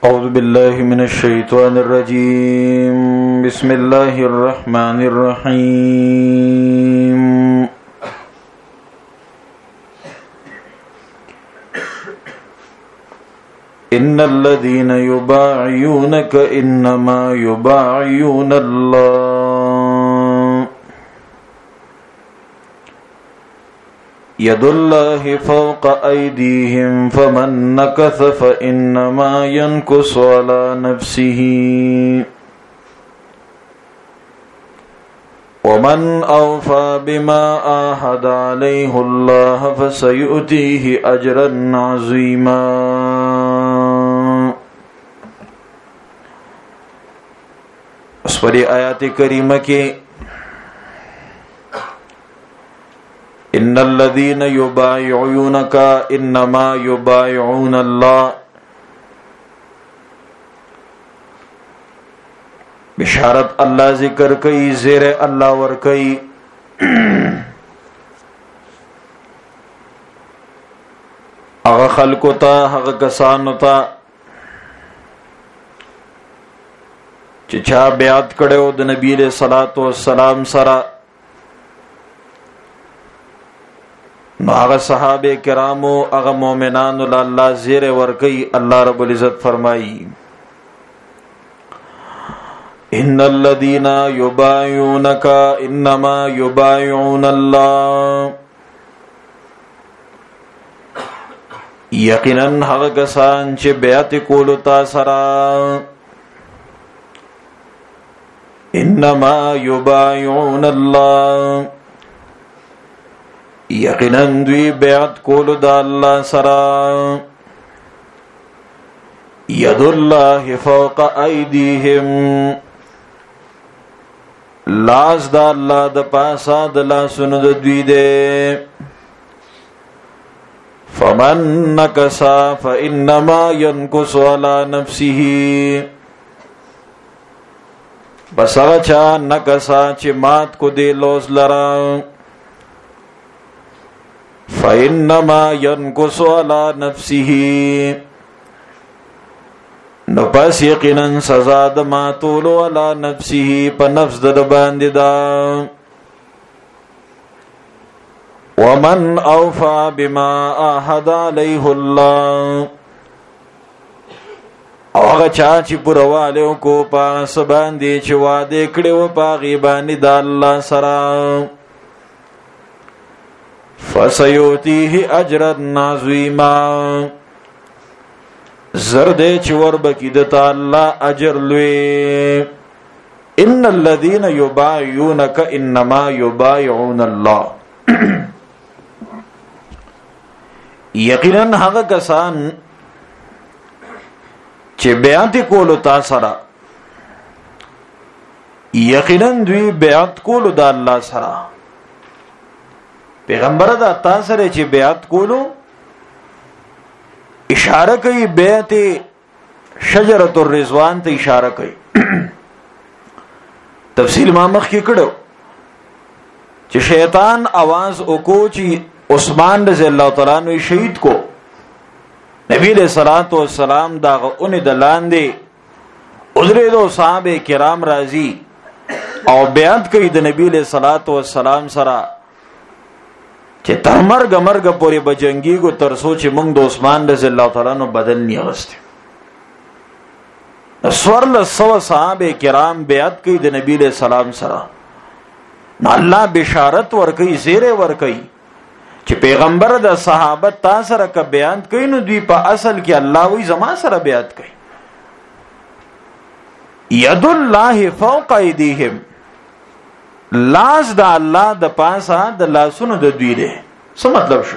أعوذ بالله من الشيطان الرجيم بسم الله الرحمن الرحيم إن الذين يبايعونك إنما يبايعون الله يد الله فوق أيديهم فمن نكث فإنما ينكث على نفسه ومن أوفى بما عاهد عليه الله فسيؤتيه أجرا عظيما. اس پر آیات کریمہ کے ان الذين يبايعونك انما يبايعون الله بشارت اللہ ذکر کئی زیر اللہ ور کئی اغا خلقو تا اغا کسانو تا چا بیعت کڑیو د نبی علیہ الصلوۃ والسلام سرا نو هغه صحابه کرامو هغه مومنانو الله زیر ورکی. الله رب العزت فرمائی ان الذين يبايعونك انما يبايعون الله یقینا هغه کسان چې بیعت کولو تا سرا انما يبايعون الله یقینا دوی بیعت کولو دا اللہ سرا ید اللہ فوق ایدیہم لاس دا اللہ دا پاسا دا لاسن دا دوی دے فمن نکسا فإنما ينکس علی نفسه بس اغچا نکسا چی مات کو دے لوز لرا فإنما ينكث على نفسه نو پس یقینا سزا د ماتولو علی نفسه په نفس د باندې دا ومن اوفى بما عاهد عليه الله او هغه چا چې پرواله کو په سباندې چې وعده کړو په غیبانی د الله سره فسيؤتيه اجرا عظيما زرد چور بکی دتا الله اجر لوی. ان الذين يبايعونك انما يبايعون الله یقینا هغه کسان چې بیعت کولو تا سره یقینا دوی بیعت کولو د الله سره پیغمبر دا تاثره چې بیعت کولو اشاره کوي بیعت شجرۃ الرضوان ته اشاره کوي. تفصیل ما مخ کې کړو چې شیطان आवाज وکړو چې عثمان رضی الله تعالی عنہ شهید کو نبی علیہ الصلوۃ والسلام دا اون د لاندې عذر دو صحابه کرام راضی او بیعت کوي د نبی علیہ الصلوۃ والسلام سره چې تر مرګ پورې بجنګي کو تر سوچ موږ د عثمان رضی الله تعالی عنہ بدل نه غسته. سورل سو صحابه کرام بیعت کوي د نبی علیہ السلام سره نو الله بشارت ور کوي زیره ور کوي چې پیغمبر د صحابه تا سره ک بیان کوي نو دوی په اصل کې الله وی زما سره بیعت کوي. ید الله فوق ایدیهم لاس دا الله د پاسه د لاسونو د دوی دی. څه مطلب شو؟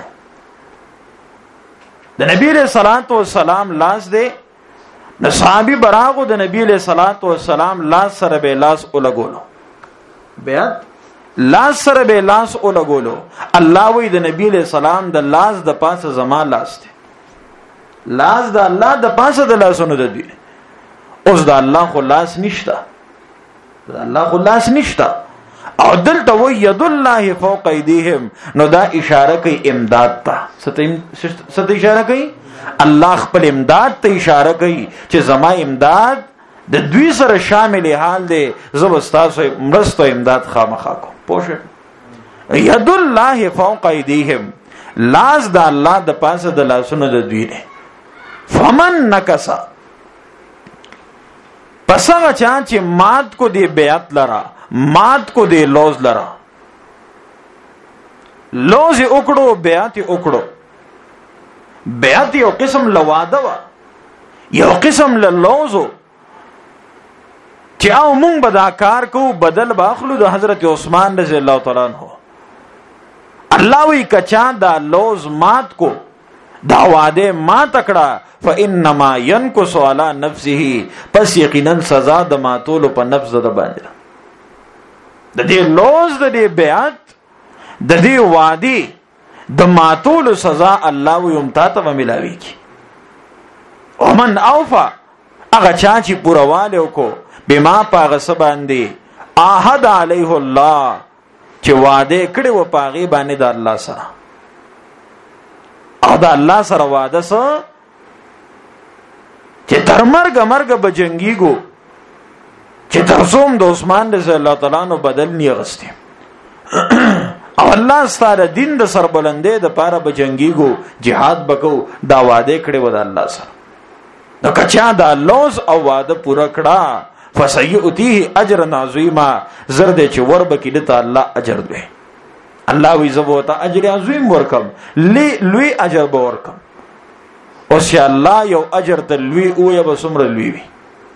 د نبی علیہ الصلوۃ والسلام لاس دی نو صحابي براغو د نبی علیہ الصلوۃ والسلام لاس سره به لاس ولګولو بیعت لاس سره به لاس ولګولو. الله وی د نبی علیہ السلام د لاس د پاسه زما لاس دی لاس د الله د پاسه د لاسونو د دوی. اوس د الله خو لاس نشته د الله خو لاس نشته او دلته و ید الله فوق ایدیهم، نو دا اشاره کوي امداد ته. ست اشاره کوي؟ الله خپل امداد ته اشاره کوي چې زما امداد د دوی سره شامل حال دی، زه به ستاسو مرسته امداد خامخا کوم. پوه ید الله فوق ایدیهم، لاس د الله د پاسه د لاسونو د دوی دی. فمن نکسا، پس هغه چا چې مات کو دی بیعت لرا، مات کو دی لوز لرا، لوز اکڑو بیعت اکڑو. بیعت یو قسم لواده وا، یو قسم للوزو چې او مونږ به دا کار کو، بدل باخلو د حضرت عثمان رضی الله تعالی عنہ. الله وی کچا دا لوز مات کو، دا وعده مات کړه، فانما ينقص على نفسه، پس یقینا سزا د ماتولو په نفس ده باندې. د دې لوز د دې بیعت د دې وعده د ماتولو سزا الله وی امتا ته ملاوي کی. ومن اوفا، هغه چا چې پورواله وکړو، بما پاغه سباندې عهد علیه الله، چې وعده کړي و پاغي باندې د الله سره، او د الله سره وعده سره چې تر مرګ به جنگيګو، چې تر څوم د عثمان رضی الله تعالی عنہ بدل نه غستې، او الله ستاره دین د سربلندې د پاره به جنگيګو، jihad بکو، دا وعده کړي و د الله سره. نو کچا دا لوز او وعده پورا کړه، فسيؤتيه اجرا عظيما، زرد چې ور بکې د الله اجر دی. الله وی زبوتا اجر عظیم ورکم، لوی اجر به ورکم. او چې الله یو اجر ته لوی او یا بسمر لوی وي،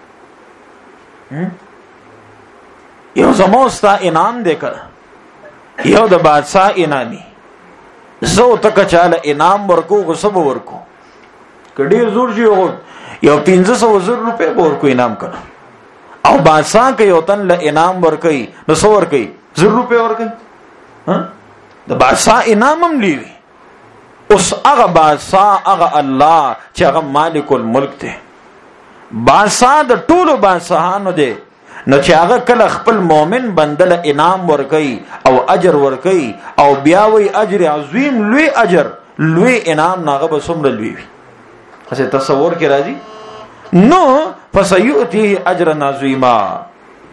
یو زموستا انعام دی کړه، یو د بادشاہ انعامي، زو تک چاله انعام ورکو غصب ورکو، کډیر زور جی یو 500 روپے ورکو انعام کړه، او بادشاہ کې یو تن له انعام ورکي، نو څو ورکي؟ 100 روپے ورکي. د بادشاہ انعام هم لیوي. اوس هغه بادشاہ هغه الله چې هغه مالک الملک دی، بادشاہ د ټولو بادشاہانو دی، نو چې هغه کله خپل مؤمن بندل انعام ورکي او اجر ورکي، او بیا وی اجر عظیم، لوی اجر، لوی انعام، ناغه به څومره لوی وي. هڅه تصور کې راځي. نو فسيؤتيه اجرا عظيما.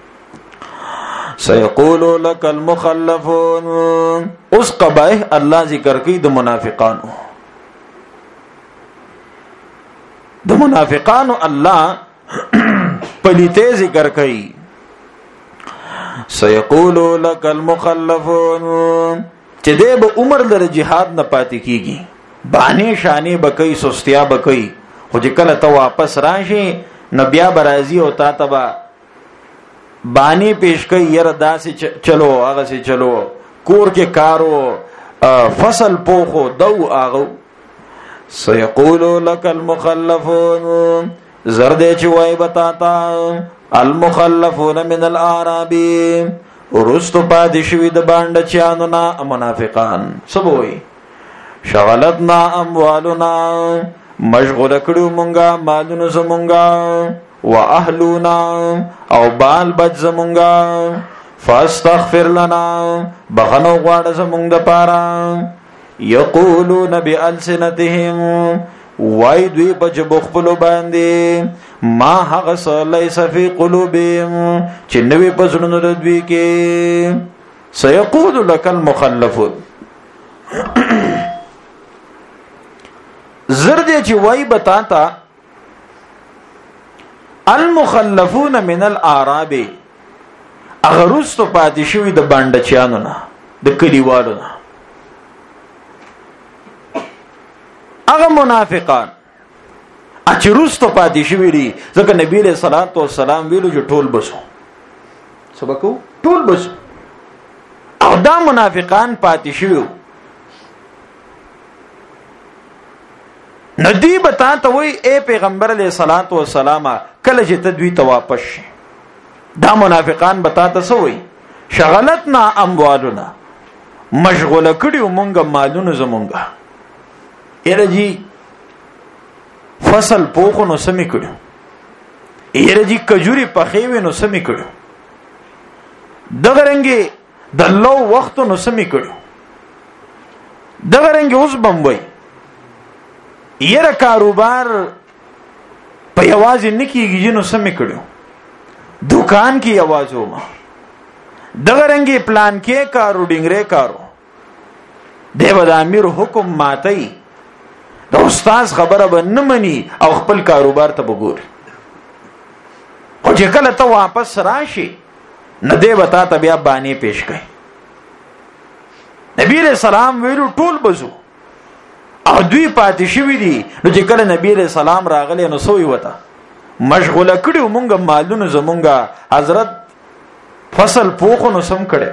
سيقول لك المخلفون، اس قبائح الله ذکر کوي د منافقانو، د منافقانو الله پلیته ذکر کوي. سيقول لك المخلفون، چې دې به عمر در جهاد نه پاتې کیږي، باندې شانې بکې، سستیا بکې، خو چې کله ته واپس راشي نو بیا برازي او تا تبا بانی پیش کوي، ير داسې چلو هغه سي چلو، کور کې کارو، فصل پوخو دو آغو. سيقول لك المخلفون، زرد چې وای بتاتا، المخلفون من الاعراب، ورستو پاتې شوی د باندې چانو نا منافقان. سبوي شغلتنا اموالنا، مشغول کړو مونږه مالونو زمونږه، واهلونا او بال بچ زمونږه، فاستغفر لنا، بخنو غواړه زمونږ د پاره. یقولون بالسنتهم، وای دوی په جبو خپل باندې، ما هغه څه لیس فی قلوبهم، چې نوې په زړونو د دوی کې. سيقول لك المخلفون، زرد چې وای بتاتا، المخلفون من الاعراب، اغرستو پاتې شوی د باندې چانو نه، د کلیوالو نه، هغه منافقان اچرستو پاتې شوی دي. ځکه نبی له صلوات و سلام ویلو چې ټول بسو، سبقو ټول بسو، او دا منافقان پاتې شوی. ندی بتا ته وای اے پیغمبر علیہ الصلوۃ والسلام، کله چې تدوی ته واپس شي، دا منافقان بتا ته سوې شغلتنا اموالنا، مشغوله کړیو مونږه مالونه زمونږه. ارجی فصل پوخو نو سمې کړو، ارجی کجوري پخېوي نو سمې کړو. دغه رنګي د لو وخت نو سمې کړو دغه رنګ اوس بموي یره کاروبار په یوازې نکیږي نو سمې کړو دکان کې आवाज وما دغه رنګي پلان کې کارو ډینګره کارو دیو د امیر حکم ماتي د استاد خبره به نه مني او خپل کاروبار ته وګوري خو چې کله ته واپس راشي نه دی وتا ته بیا باندې پیش کړي نبی رسول الله ویلو ټول بزو او دوی پاتې شوی دي نو چې کله نبی رسول الله راغلی نو سوې وتا مشغوله کړو مونږه مالونه زمونږه حضرت فصل پوخو نو سم کړي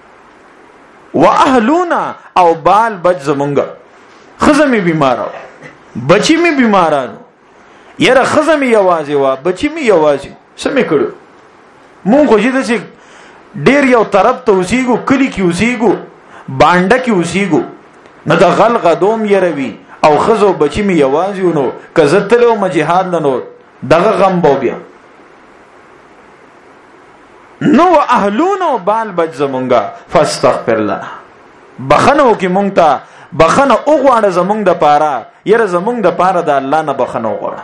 واهلونا او بال بچ زمونږه خزمې بیمارو بچی می بیمارانو یره خزمې یوازې وا بچی می یوازې سمې کړو مونږ خو چې ډیر یو طرف ته اوسېګو کلی کې اوسېګو بانډه کې اوسېګو نو د غلغ دوم يروي او خزو بچی می یوازې نو کزتلو مجهاد لنو دغه غم بو بیا نو اهلونو بال بچ زمونږه فاستغفر لنا بخنو کې مونږ ته بخنه او غواړه زمونږ د پاره یره زمونږ د پاره د الله نه بخنه غواړه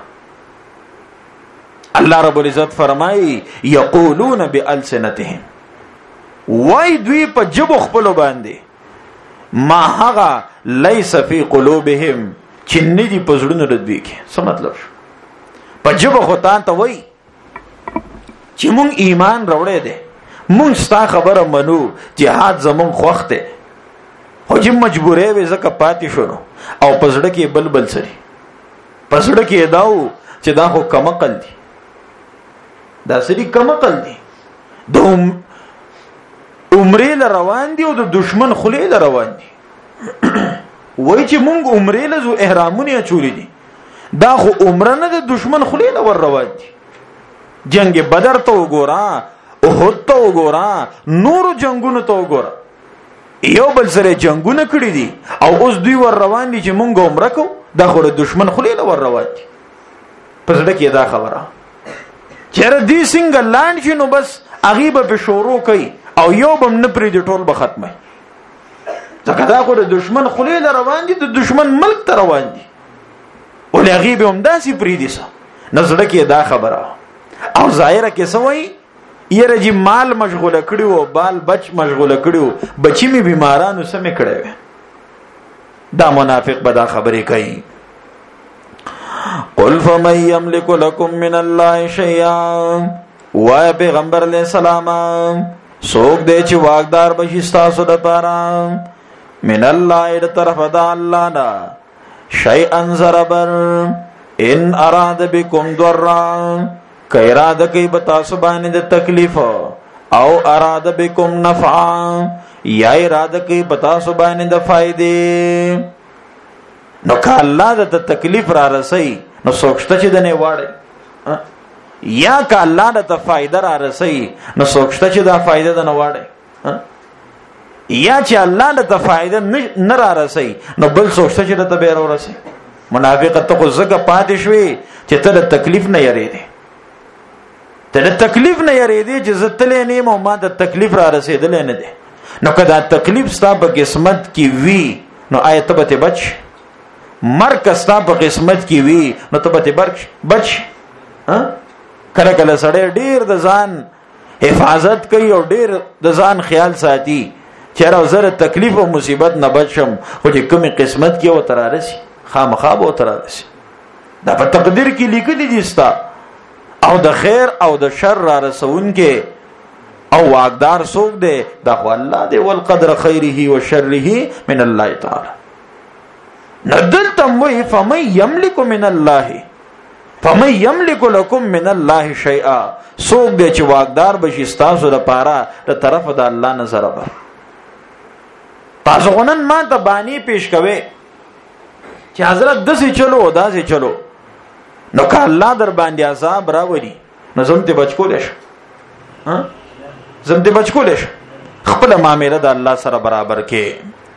الله رب العزت فرمایي یقولون بالسنتهم وای دوی په جبو خپل باندې ما هغه ليس فی قلوبهم چې ندی په زړونو ردوي کې څه مطلب په جبو خو ته وای چې مونږ ایمان راوړې دي مونږ ستا خبره منو جهاد زمون خوخته خو چې مجبورې وې زکه پاتې شونو او پزړه کې بلبل سری پزړه کې داو چې دا خو کمقل دي دا سری کمقل دي دوم عمرې ل روان دي او د دشمن خلې ل روان دي وای چې مونږ عمرې له زو احرامونه چولې دي دا خو عمره نه د دشمن خلې ل ور روان دي جنگ بدر ته وګورا احد ته وګورا نور جنگونو ته وګورا یو بل سره جنگونه کړی دي او اوس دوی ور روان دي چې مونږ عمره کو دا خو د دشمن خلې ل ور روان دي پس ډکه دا خبره چیرې دې څنګه لاند شنو بس غیبه په شروع کوي او یو بم نه پرې د ټول به ختمه ځکه دا خو د دشمن خلې ل روان دي د دشمن ملک ته روان دي ولې غیبه هم داسې پرې دي نظر کې دا خبره او ظاهره کې سوي یره جی مال مشغوله کړیو بال بچ مشغوله کړیو بچی می بیمارانو سمې کړي دا منافق به دا خبرې کوي قل فمن يملك لكم من الله شيئا وای پیغمبر علیہ السلام سوک دې چې واغدار بشي تاسو د پاره من الله د طرف د الله نه شيئا زربر ان اراد بكم ضرا که اراده کوي به تاسو باندې د تکلیف او اراده بكم نفعا یا اراده کوي به تاسو باندې د فائدې نو که الله د تکلیف را رسي نو سوچته چې دنه واړي یا که الله د فائدہ را رسي نو سوچته چې دا فائدہ د نه واړي یا چې الله د فائدہ نه را رسي نو بل سوچته چې د به را رسي منافقت ته زګه پاتې شوي چې ته د تکلیف نه یریږي ته د تکلیف نه یریږي چې زتلې نه مو ما د تکلیف را رسیدل نه دي نو کدا تکلیف ستا په قسمت کې وی نو آیت به بچ مرګ ستا په قسمت کې وی نو ته به بچ کله کله سړی ډیر د ځان حفاظت کوي او ډیر د ځان خیال ساتي چیرې زره تکلیف او مصیبت نه بچم خو چې کومه قسمت کې و ترارسي خامخا به ترارسي دا په تقدیر کې لیکلي دي ستا او د خیر او د شر را رسون کې او واقدار څوک دی دا خو الله دی والقدر خیره و شره من الله تعالی ندلتم وی فمن یملک من الله فمن یملک لكم من الله شیئا څوک دی چې واقدار بشي تاسو لپاره د طرف د الله نظر به تاسو غنن ما ته بانی پیش کوي چې حضرت دسي چلو داسي چلو نو که الله در باندې عذاب راوړي نو زمته بچکولش زمته بچکولش خپل معاملې د الله سره برابر کې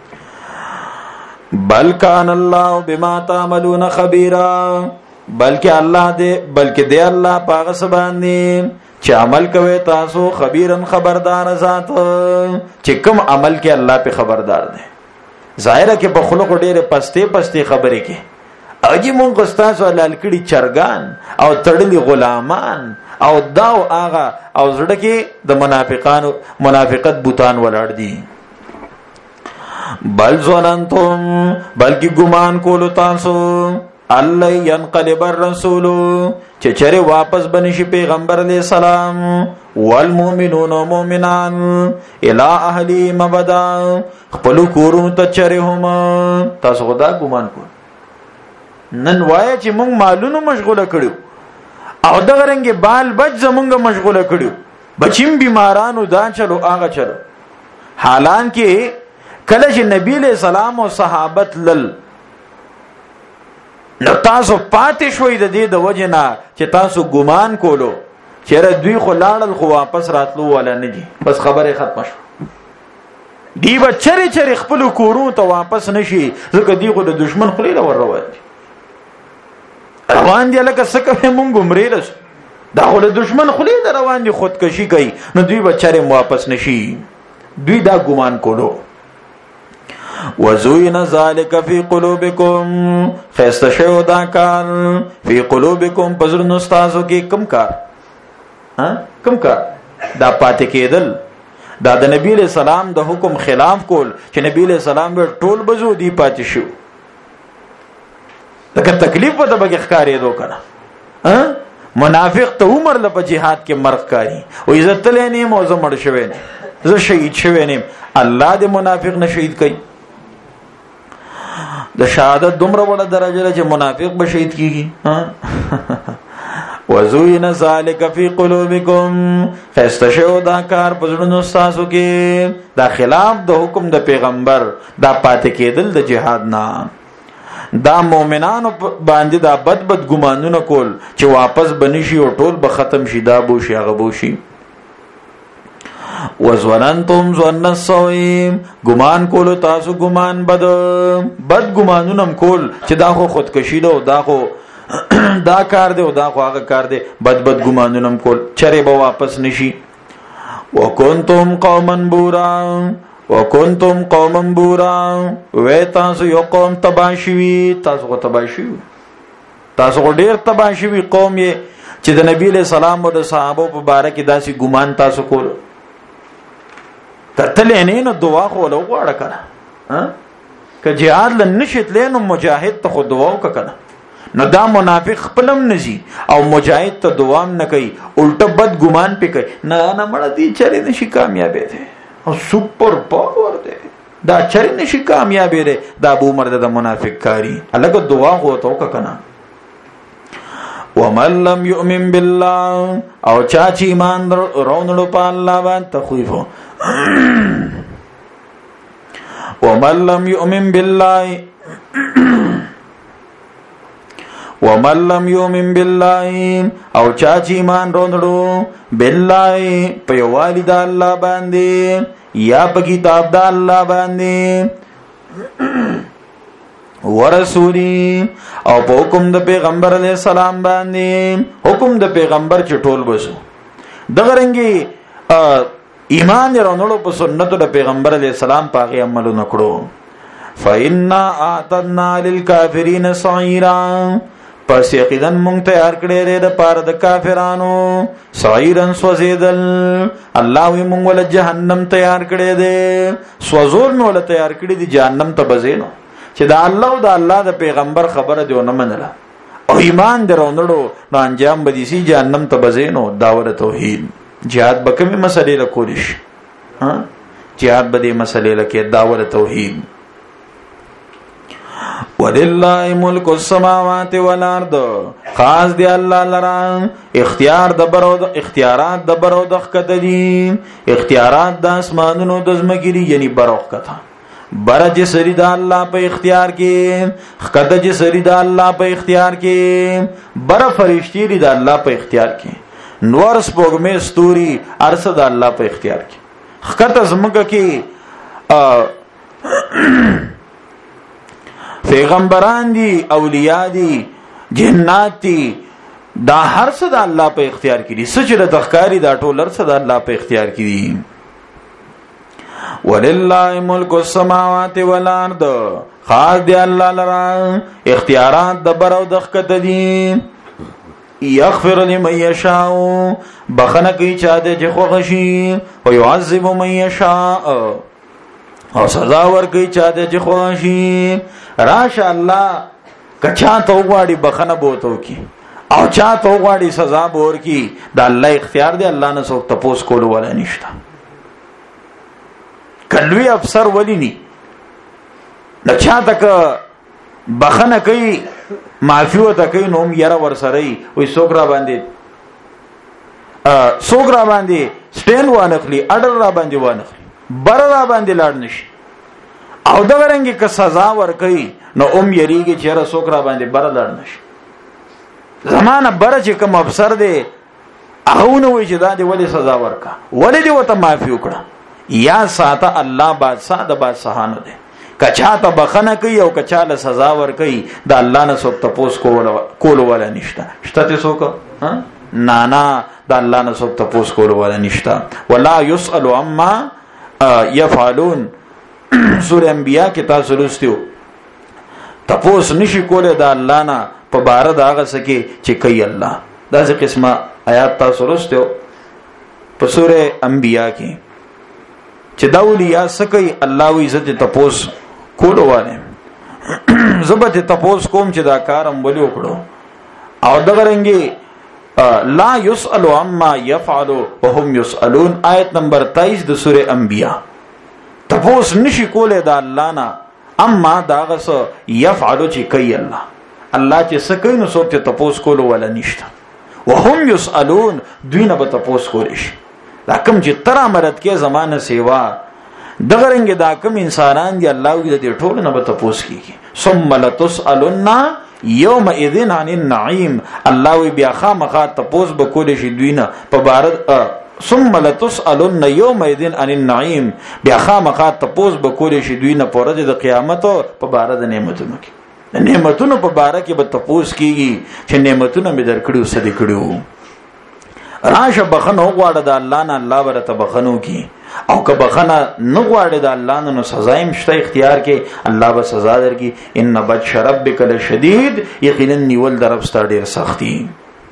بل کان الله بما تعملون خبيرا بلکې الله دې الله پاغه سبحانه چې عمل کوي تاسو خبيرن خبردار ذات چې کوم عمل کې الله په خبردار دی. ظاهره کې په خلق ډېر پسته خبرې کې اجي مونږ استاد ولال کړي چرګان او تړلي غلامان او داو آغا او زړه کې د منافقت بوتان ولاړ دي. بل ظننتم بلکې ګمان کولو تاسو الله ينقلب الرسول چې چره واپس بنشي پیغمبر علیہ السلام والمؤمنون مؤمنان الى اهلی مبدا خپل کورو ته چره هم تاسو خدا ګمان کو نن وای چې مونږ مالونو مشغوله کړو او دغه رنګ بال بچ زمونږ مشغوله کړو بچیم بیمارانو دا چلو هغه چلو حالان کې کله چې نبی له سلام او صحابت لل نو تاسو پاتې شوي د دې د وجنا چې تاسو ګمان کولو چیرې دوی خو لاړل خو واپس راتلو ولا نه دي بس خبره ختم شو دی به چری خپل کورو ته واپس نشي ځکه دی خو د دشمن خلیل ور روان دي لکه سکه مونږ عمرې دا خو د دشمن خلیل روان دي خودکشي کوي نو دوی به چری واپس نشي دوی دا ګمان کولو. وزوین ذالک فی قلوبکم خیستشو دا کار فی قلوبکم پزرن استازو کی کم کار دا پاتې کېدل دا د نبی علیہ السلام د حکم خلاف کول چې نبی علیہ السلام به ټول بزو دی پاتې شو لکه تکلیف په دغه ښکارې دو کنه منافق ته عمر له په jihad کې مرګ کاری او عزت لنی موزه مړ شوی نه زه شهید شوی نه الله دې منافق نه شهید کړي د شهادت دومره وړه درجه چې منافق به شهید کیږي وزوین ذالک فی قلوبکم خستشو دا کار پزړونو تاسو کې دا خلاف د حکم د پیغمبر دا پاتې کېدل د جهاد نه دا مؤمنانو باندې دا بد ګمانونه کول چې واپس بنشي او ټول به ختم شي دا بوشي هغه بوشي. وزننتم ظن السوء ګمان کول تاسو ګمان بد ګمانونم کول چې دا خو خودکشي ده او دا خو دا کار دی او دا خو هغه کار دی بد ګمانونم کول چره به واپس نشي. وکنتم قوما بورا وې تاسو یو قوم تباشوي تاسو خو تباشوي تاسو خو ډیر تباشوي قوم یې چې د نبی له سلام او د صحابه په باره کې داسې ګمان تاسو کول کتلې نه نو دعا خو له غواړه کنه که jihad لنشت لینو مجاهد ته خو دعا وکړه نو دا منافق خپلم نزي او مجاهد ته دعا نه کوي الټه بد ګمان پې کوي نه مړه دي چره نشي کامیابې ده او سپر پاور ده دا چره نشي کامیابې ده دا ابو مرد د منافق کاری الګ دعا هو ته وکړه. ومن لم يؤمن بالله او چا چې ایمان راوړل په الله باندې تخويفو ومن لم يؤمن بالله او چا چې ایمان راوړل بالله په والد الله باندې یا په کتاب د الله باندې ورسولی او په حکم د پیغمبر علیہ السلام باندې حکم د پیغمبر چې ټول بسو دغه رنګي ایمان ورونو په سنت د پیغمبر علیہ السلام پاغه عمل نکړو فإنا أعتدنا للكافرين سعيرا پس یقینا مونږ تیار کړی دی د پاره د کافرانو سعیرن سوزیدل الله وی مونږ ول جهنم تیار کړی دی سوزور نو ول تیار کړی دی جهنم ته بزینو چې دا الله او دا الله د پیغمبر خبره دی نه منله او ایمان درونړو نو انجام بدی سي جهنم ته بزینو داور توحید jihad بکمه مسلې له کولیش jihad بده مسلې له کې داور توحید. ولله ملک السماوات والارض خاص دی الله لرا اختیار د برو اختیارات د برو د خددي اختیارات د اسمانونو د زمګری یعنی بروخ کته برج سری د الله په اختیار کې خدج سری د الله په اختیار کې بر فرشتي د الله په اختیار کې نور سپوږمې ستوري ارصد د الله په اختیار کې خدای زمګه کې پیغمبران دي اولیاء دي جنات دي دا هر څه د الله په اختیار کې دي، سچ د تخکاری دا ټول هر څه د الله په اختیار کې دي. ولله ملک السماوات والارض، خاص دی الله لرا اختیارات د بر او د خکته دي. یغفر لمن یشاء، بخنه کوي چا دې چې خوښ شي، او يعذب من یشاء، او سزا ور کوي چا دې چې خوښ شي. راشه الله کچا ته وغواړي بخنه بوتو کی، او چا ته وغواړي سزا بور کی. دا الله اختیار دی، الله نه څوک تپوس کول ولا نشته. کلوی افسر ولی نی نو چا تک بخنه کوي معافی وته کوي نو یاره ور سره وي سوګرا باندې سټین وانخلی اډر را باندې وانخلی بر را باندې لاړ نشي. او دا ورنګي که سزا ور کوي نو یریږي چې را سوګرا باندې بر لاړ نشي. زمانہ بر چې کوم افسر دی هغه نو وي چې دا دی ولی سزا ورکا، ولی دی وته معافی وکړه. یا ساته الله بادشاہ د بادشاہانو دی، کچا ته بخنه کوي او کچا له سزا ور کوي. د الله نه څوک تپوس کول ولا نشته. شته څوک نه د الله نه څوک تپوس کول ولا نشته. ولا يسأل عما يفعلون، سورہ انبیاء کې تاسو لوستیو. تپوس نشي کوله د الله نه په بار د هغه سکه چې کوي الله. دا څه قسمه آیات تاسو لوستیو په سورہ انبیاء کې چې داولیا سکی الله وی عزت تپوس کولو وانه. زبت تپوس کوم چې دا کارم ولي وکړو. او دغه رنګي لا يسأل عما يفعل وهم يسألون، آیت نمبر 23 د سورہ انبیاء. تپوس نشي کوله دا الله نه اما داغه سو يفعل چې کوي الله. الله چې سکی نو څوک ته تپوس کولو ولا نشته. وهم يسألون، دوی نه به تپوس کول شي. دا کوم چې تر امرت کې زمانه سیوا دغه رنګ دا کوم انسانان دی الله دې د ټول نه به تپوس کیږي. ثم لتسألن يومئذ عن النعيم، الله وی بیا خامخا تپوس به کول شي دوی نه په بار. ثم لتسألن يومئذ عن النعيم، بیا خامخا تپوس به کول شي دوی نه په ورځ د قیامت په بار د نعمتونو کې. د نعمتونو په بار کې به تپوس کیږي چې نعمتونه مې درکړو سدي کړو. راشه بخنه غواړه د الله نه، الله ورته بخنو کی. او که بخنه نه غواړي د الله نه نو سزا یې مشته اختیار کې، الله به سزا درکې. ان بطش ربک لشدید، یقینا نیول در رب ستاسو ډیر سختی.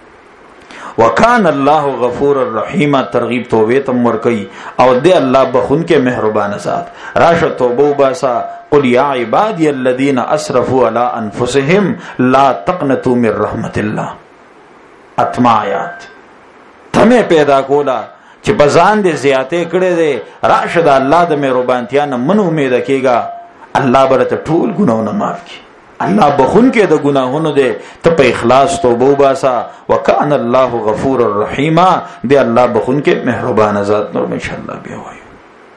وکان الله غفور الرحیم، ترغیب توبه تم ورکی او دې الله بخون کې مهربان ذات. راشه توبه وباسا. قل یا عبادی الذین اسرفوا علی انفسهم لا تقنطوا من رحمت الله. اتم آیات تمه پیدا کولا چې بزان دې زیاته کړې دې. راشد الله د مهربانتیا نه من امید کېګا، الله برته ټول ګناونه معاف کړي. الله بخون کې د ګناهونو دې ته په اخلاص توبه وباسا. وکأن الله غفور الرحیم، دې الله بخون کې مهربان ذات. نور ان شاء الله بیا وایو.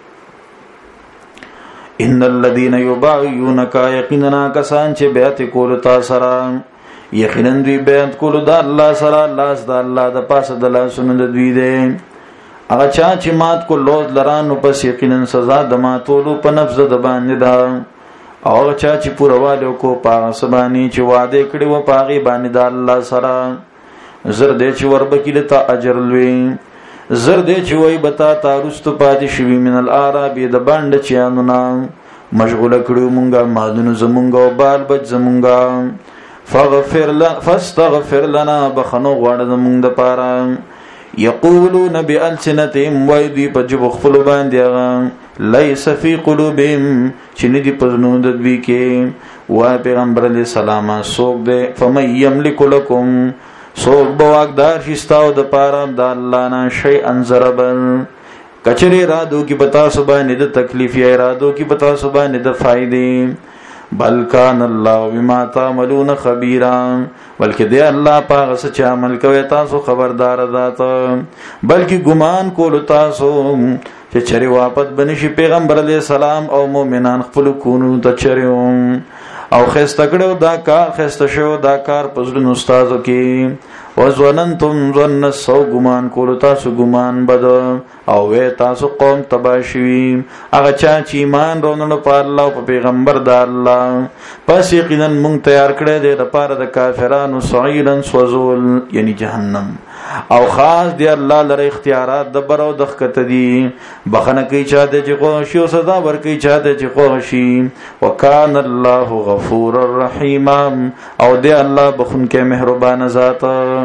ان الذين يبايعونك، یقینا کسان چې بیعت کول تا سره، یقینا دوی بیعت کول د الله سره، لاس د الله د پاسه د لاسونو د دوی دی. هغه چا چې مات کو لوز لرانو پس یقینا سزا د ماتولو په نفس د باندې ده. او هغه چا چې پوروالو کو پاغه سبانی چې وعده کړی و پاغي باندې د الله سره، زر دې چې وربکیل ته اجر لوي، زر دې چې وای بتا تارست پاتې شوی من الاعراب د باندې چانو نا مشغوله کړو مونږه مادونو زمونږه او بال بچ زمونږه. فاستغفر لنا، بخنو غواړه زمونږ د پاره. یقولون بألسنتهم، وایدی په جبو خپل باندې لیس فی قلوبهم، چې ندی په زړونو د دوی کې. وای پیغمبر علیہ السلام سوک دے فمن یملک لکم، سوک بواقدار شستاو د پاره د الله نه شیئا ضربا. کچری رادو کی بتا سبحانه د تکلیف یا رادو کی بتا سبحانه د فائدې. بل کان الله بما تعملون خبيرا، بلکې دی الله پاغه څه عمل کوي تاسو خبردار ذات. بلکې ګمان کول تاسو چې چری واپس بنشي پیغمبر علی السلام او مؤمنان خپل کونو ته چریو او خسته کړو دا کار، خسته شو دا کار پزړو استادو کې. وظننتم ظن السوء ګمان کول تاسو ګمان بد او وې تاسو قوم تباشوي هغه چا چې ایمان ورونو په الله او په پیغمبر د الله پس یقینا مونږ تیار کړی دی د پاره د کافرانو سعیرا سوزول یعنی جهنم او خاص دی الله لره اختیارات د برو د خکته دي بخنه کوي چا د چې خوشي او سزا ور کوي چا د چې خوشي وکان الله غفور الرحیم او دی الله بخون کې مهربان ذات